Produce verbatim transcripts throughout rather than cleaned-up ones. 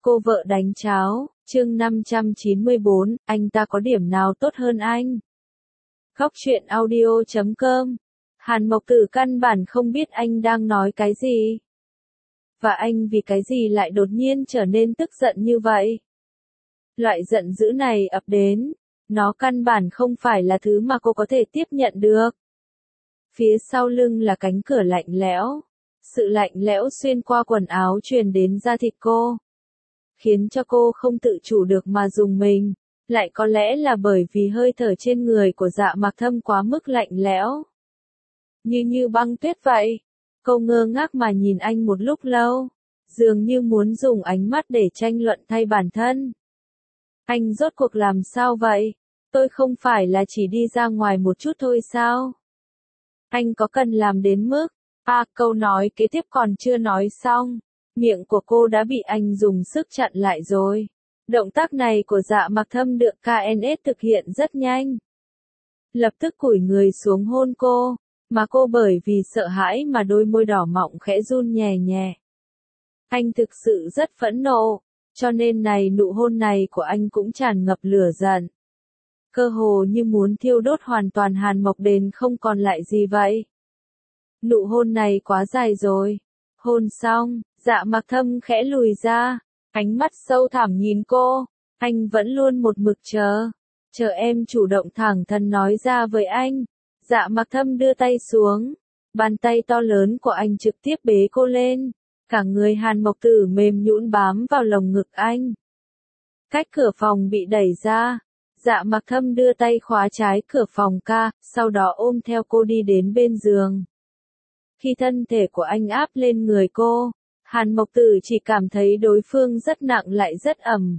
Cô vợ đánh cháo, chương năm trăm chín mươi bốn, anh ta có điểm nào tốt hơn anh? Góc truyện audio chấm com. Hàn Mộc Tử căn bản không biết anh đang nói cái gì. Và anh vì cái gì lại đột nhiên trở nên tức giận như vậy? Loại giận dữ này ập đến, nó căn bản không phải là thứ mà cô có thể tiếp nhận được. Phía sau lưng là cánh cửa lạnh lẽo. Sự lạnh lẽo xuyên qua quần áo truyền đến da thịt cô, khiến cho cô không tự chủ được mà dùng mình. Lại có lẽ là bởi vì hơi thở trên người của Dạ Mặc Thâm quá mức lạnh lẽo, như như băng tuyết vậy. Cô ngơ ngác mà nhìn anh một lúc lâu, dường như muốn dùng ánh mắt để tranh luận thay bản thân. Anh rốt cuộc làm sao vậy? Tôi không phải là chỉ đi ra ngoài một chút thôi sao? Anh có cần làm đến mức... À, câu nói kế tiếp còn chưa nói xong, miệng của cô đã bị anh dùng sức chặn lại rồi. Động tác này của Dạ Mặc Thâm được ca en ét thực hiện rất nhanh. Lập tức cúi người xuống hôn cô, mà cô bởi vì sợ hãi mà đôi môi đỏ mọng khẽ run nhẹ nhẹ. Anh thực sự rất phẫn nộ, cho nên này nụ hôn này của anh cũng tràn ngập lửa giận. Cơ hồ như muốn thiêu đốt hoàn toàn Hàn Mộc đến không còn lại gì vậy. Nụ hôn này quá dài rồi. Hôn xong, Dạ Mặc Thâm khẽ lùi ra, ánh mắt sâu thẳm nhìn cô. Anh vẫn luôn một mực chờ. Chờ em chủ động thẳng thắn nói ra với anh. Dạ Mặc Thâm đưa tay xuống. Bàn tay to lớn của anh trực tiếp bế cô lên. Cả người Hàn Mộc Tử mềm nhũn bám vào lồng ngực anh. Cách cửa phòng bị đẩy ra. Dạ Mặc Thâm đưa tay khóa trái cửa phòng ca, sau đó ôm theo cô đi đến bên giường. Khi thân thể của anh áp lên người cô, Hàn Mộc Tử chỉ cảm thấy đối phương rất nặng lại rất ẩm.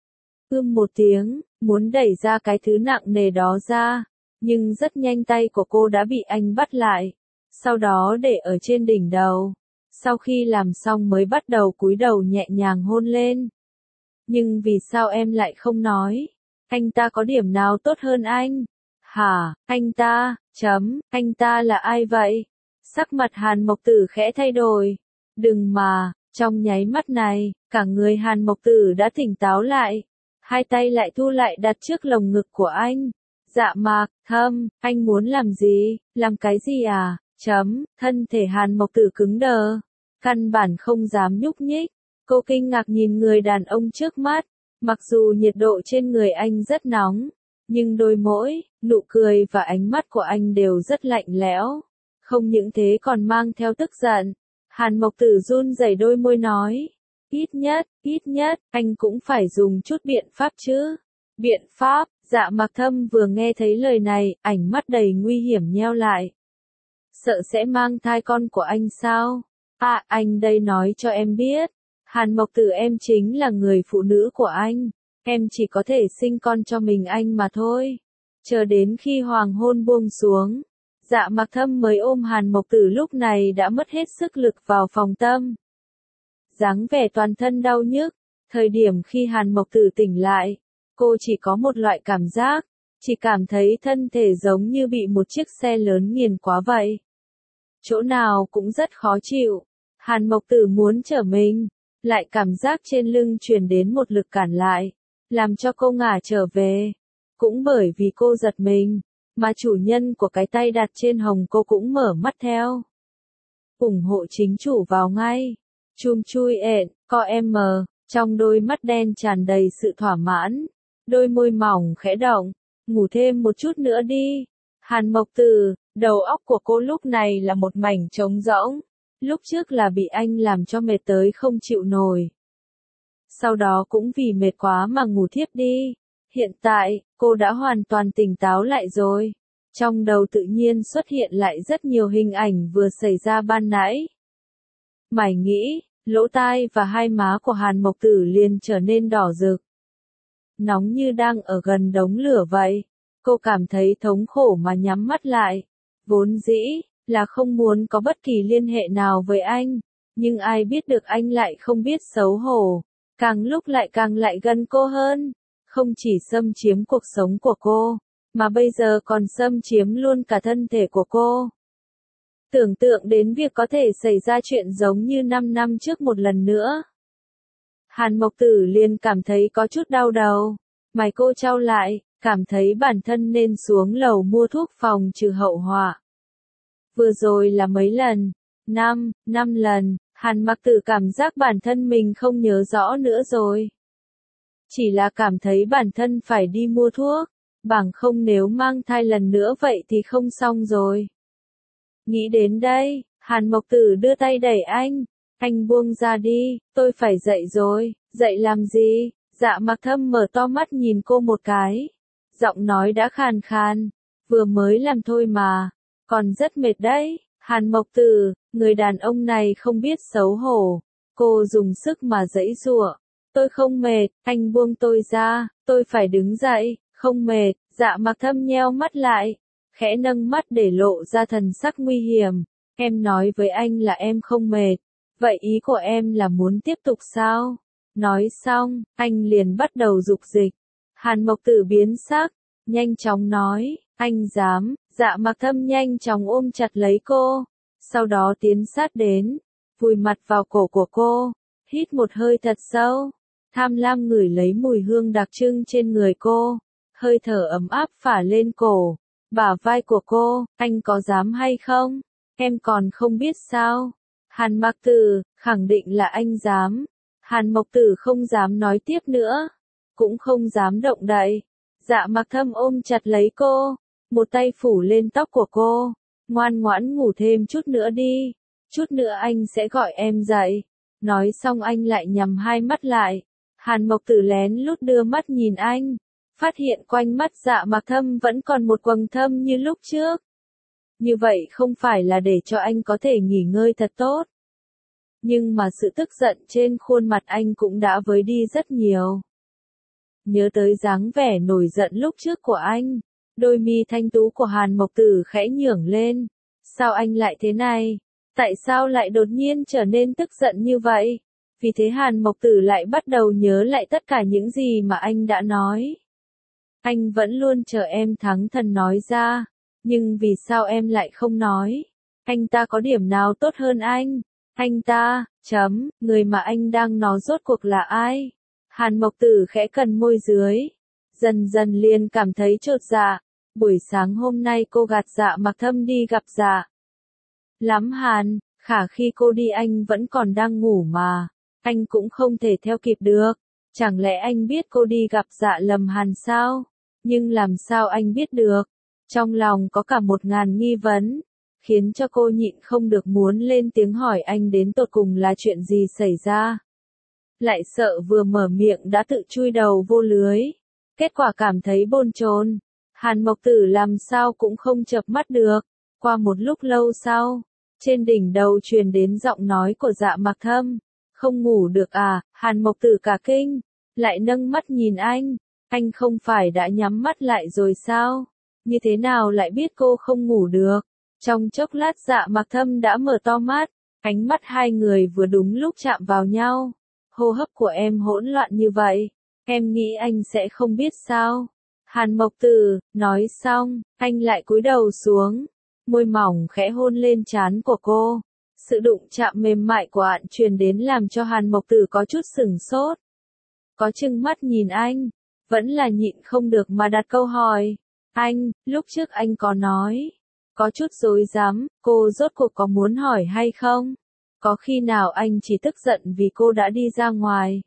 Ưm một tiếng, muốn đẩy ra cái thứ nặng nề đó ra, nhưng rất nhanh tay của cô đã bị anh bắt lại, sau đó để ở trên đỉnh đầu. Sau khi làm xong mới bắt đầu cúi đầu nhẹ nhàng hôn lên. Nhưng vì sao em lại không nói? Anh ta có điểm nào tốt hơn anh? Hả, anh ta, chấm, anh ta là ai vậy? Sắc mặt Hàn Mộc Tử khẽ thay đổi. Đừng mà, trong nháy mắt này, cả người Hàn Mộc Tử đã tỉnh táo lại. Hai tay lại thu lại đặt trước lồng ngực của anh. Dạ Mặc Thâm, anh muốn làm gì? Làm cái gì à? Chấm, thân thể Hàn Mộc Tử cứng đờ. Căn bản không dám nhúc nhích. Cô kinh ngạc nhìn người đàn ông trước mắt. Mặc dù nhiệt độ trên người anh rất nóng, nhưng đôi môi, nụ cười và ánh mắt của anh đều rất lạnh lẽo. Không những thế còn mang theo tức giận. Hàn Mộc Tử run rẩy đôi môi nói. Ít nhất, ít nhất, anh cũng phải dùng chút biện pháp chứ. Biện pháp, Dạ Mặc Thâm vừa nghe thấy lời này, ánh mắt đầy nguy hiểm nheo lại. Sợ sẽ mang thai con của anh sao? À, anh đây nói cho em biết. Hàn Mộc Tử em chính là người phụ nữ của anh. Em chỉ có thể sinh con cho mình anh mà thôi. Chờ đến khi hoàng hôn buông xuống. Dạ Mặc Thâm mới ôm Hàn Mộc Tử lúc này đã mất hết sức lực vào phòng tâm. Dáng vẻ toàn thân đau nhức. Thời điểm khi Hàn Mộc Tử tỉnh lại, cô chỉ có một loại cảm giác, chỉ cảm thấy thân thể giống như bị một chiếc xe lớn nghiền quá vậy. Chỗ nào cũng rất khó chịu. Hàn Mộc Tử muốn trở mình, lại cảm giác trên lưng truyền đến một lực cản lại, làm cho cô ngả trở về. Cũng bởi vì cô giật mình, mà chủ nhân của cái tay đặt trên hồng cô cũng mở mắt theo. Ủng hộ chính chủ vào ngay. Chum chui ẹn, co em mờ, trong đôi mắt đen tràn đầy sự thỏa mãn. Đôi môi mỏng khẽ động, ngủ thêm một chút nữa đi. Hàn Mộc Tử, đầu óc của cô lúc này là một mảnh trống rỗng. Lúc trước là bị anh làm cho mệt tới không chịu nổi. Sau đó cũng vì mệt quá mà ngủ thiếp đi. Hiện tại, cô đã hoàn toàn tỉnh táo lại rồi. Trong đầu tự nhiên xuất hiện lại rất nhiều hình ảnh vừa xảy ra ban nãy. Mải nghĩ, lỗ tai và hai má của Hàn Mộc Tử liền trở nên đỏ rực. Nóng như đang ở gần đống lửa vậy. Cô cảm thấy thống khổ mà nhắm mắt lại. Vốn dĩ là không muốn có bất kỳ liên hệ nào với anh, nhưng ai biết được anh lại không biết xấu hổ, càng lúc lại càng lại gần cô hơn, không chỉ xâm chiếm cuộc sống của cô, mà bây giờ còn xâm chiếm luôn cả thân thể của cô. Tưởng tượng đến việc có thể xảy ra chuyện giống như năm năm trước một lần nữa. Hàn Mộc Tử liền cảm thấy có chút đau đầu. Mày cô chau lại, cảm thấy bản thân nên xuống lầu mua thuốc phòng trừ hậu họa. Vừa rồi là mấy lần? Năm, năm lần, Hàn Mặc Tử cảm giác bản thân mình không nhớ rõ nữa rồi. Chỉ là cảm thấy bản thân phải đi mua thuốc, bằng không nếu mang thai lần nữa vậy thì không xong rồi. Nghĩ đến đây, Hàn Mộc Tử đưa tay đẩy anh, anh buông ra đi, tôi phải dậy rồi, dậy làm gì? Dạ Mặc Thâm mở to mắt nhìn cô một cái, giọng nói đã khàn khàn, vừa mới làm thôi mà, còn rất mệt đấy. Hàn Mộc Tử, người đàn ông này không biết xấu hổ, cô dùng sức mà giãy giụa. Tôi không mệt, anh buông tôi ra, tôi phải đứng dậy, không mệt. Dạ Mặc Thâm nheo mắt lại, khẽ nâng mắt để lộ ra thần sắc nguy hiểm. Em nói với anh là em không mệt, vậy ý của em là muốn tiếp tục sao? Nói xong, anh liền bắt đầu dục dịch. Hàn Mộc Tử biến sắc, nhanh chóng nói, anh dám. Dạ Mặc Thâm nhanh chóng ôm chặt lấy cô, sau đó tiến sát đến, vùi mặt vào cổ của cô, hít một hơi thật sâu, tham lam ngửi lấy mùi hương đặc trưng trên người cô, hơi thở ấm áp phả lên cổ, bả vai của cô, anh có dám hay không? Em còn không biết sao? Hàn Mặc Tử, khẳng định là anh dám. Hàn Mộc Tử không dám nói tiếp nữa, cũng không dám động đậy. Dạ Mặc Thâm ôm chặt lấy cô, một tay phủ lên tóc của cô, ngoan ngoãn ngủ thêm chút nữa đi, chút nữa anh sẽ gọi em dậy. Nói xong anh lại nhắm hai mắt lại. Hàn Mộc Tử lén lút đưa mắt nhìn anh, phát hiện quanh mắt Dạ Mặc Thâm vẫn còn một quầng thâm như lúc trước. Như vậy không phải là để cho anh có thể nghỉ ngơi thật tốt. Nhưng mà sự tức giận trên khuôn mặt anh cũng đã vơi đi rất nhiều. Nhớ tới dáng vẻ nổi giận lúc trước của anh, đôi mi thanh tú của Hàn Mộc Tử khẽ nhướng lên. Sao anh lại thế này? Tại sao lại đột nhiên trở nên tức giận như vậy? Vì thế Hàn Mộc Tử lại bắt đầu nhớ lại tất cả những gì mà anh đã nói. Anh vẫn luôn chờ em thắng thần nói ra, nhưng vì sao em lại không nói? Anh ta có điểm nào tốt hơn anh? Anh ta, chấm, người mà anh đang nói rốt cuộc là ai? Hàn Mộc Tử khẽ cần môi dưới, dần dần liền cảm thấy chột dạ. Buổi sáng hôm nay cô gạt Dạ Mặc Thâm đi gặp Dạ Lắm Hàn, khả khi cô đi anh vẫn còn đang ngủ mà, anh cũng không thể theo kịp được. Chẳng lẽ anh biết cô đi gặp Dạ Lầm Hàn sao? Nhưng làm sao anh biết được? Trong lòng có cả một ngàn nghi vấn, khiến cho cô nhịn không được muốn lên tiếng hỏi anh đến tột cùng là chuyện gì xảy ra. Lại sợ vừa mở miệng đã tự chui đầu vô lưới, kết quả cảm thấy bồn chồn. Hàn Mộc Tử làm sao cũng không chợp mắt được. Qua một lúc lâu sau, trên đỉnh đầu truyền đến giọng nói của Dạ Mặc Thâm. Không ngủ được à? Hàn Mộc Tử cả kinh, lại nâng mắt nhìn anh. Anh không phải đã nhắm mắt lại rồi sao? Như thế nào lại biết cô không ngủ được? Trong chốc lát Dạ Mặc Thâm đã mở to mắt, ánh mắt hai người vừa đúng lúc chạm vào nhau. Hô hấp của em hỗn loạn như vậy, em nghĩ anh sẽ không biết sao? Hàn Mộc Tử, nói xong, anh lại cúi đầu xuống, môi mỏng khẽ hôn lên trán của cô. Sự đụng chạm mềm mại của anh truyền đến làm cho Hàn Mộc Tử có chút sửng sốt. Có chừng mắt nhìn anh, vẫn là nhịn không được mà đặt câu hỏi. Anh, lúc trước anh có nói, có chút rối rắm, cô rốt cuộc có muốn hỏi hay không? Có khi nào anh chỉ tức giận vì cô đã đi ra ngoài?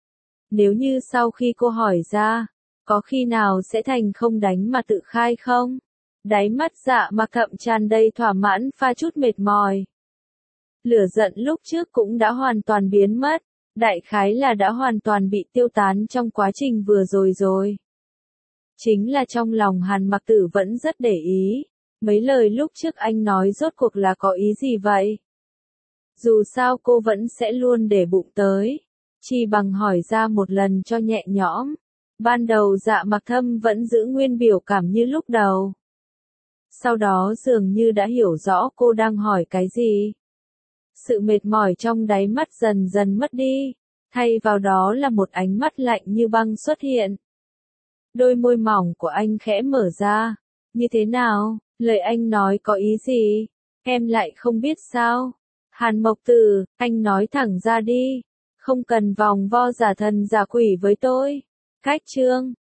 Nếu như sau khi cô hỏi ra, có khi nào sẽ thành không đánh mà tự khai không? Đáy mắt Dạ Mặc Thâm tràn đầy thỏa mãn pha chút mệt mỏi. Lửa giận lúc trước cũng đã hoàn toàn biến mất, đại khái là đã hoàn toàn bị tiêu tán trong quá trình vừa rồi rồi. Chính là trong lòng Hàn Mặc Tử vẫn rất để ý, mấy lời lúc trước anh nói rốt cuộc là có ý gì vậy? Dù sao cô vẫn sẽ luôn để bụng tới, chỉ bằng hỏi ra một lần cho nhẹ nhõm. Ban đầu Dạ Mặc Thâm vẫn giữ nguyên biểu cảm như lúc đầu. Sau đó dường như đã hiểu rõ cô đang hỏi cái gì. Sự mệt mỏi trong đáy mắt dần dần mất đi, thay vào đó là một ánh mắt lạnh như băng xuất hiện. Đôi môi mỏng của anh khẽ mở ra. Như thế nào? Lời anh nói có ý gì? Em lại không biết sao? Hàn Mộc Tử, anh nói thẳng ra đi. Không cần vòng vo giả thần giả quỷ với tôi. Khách trương.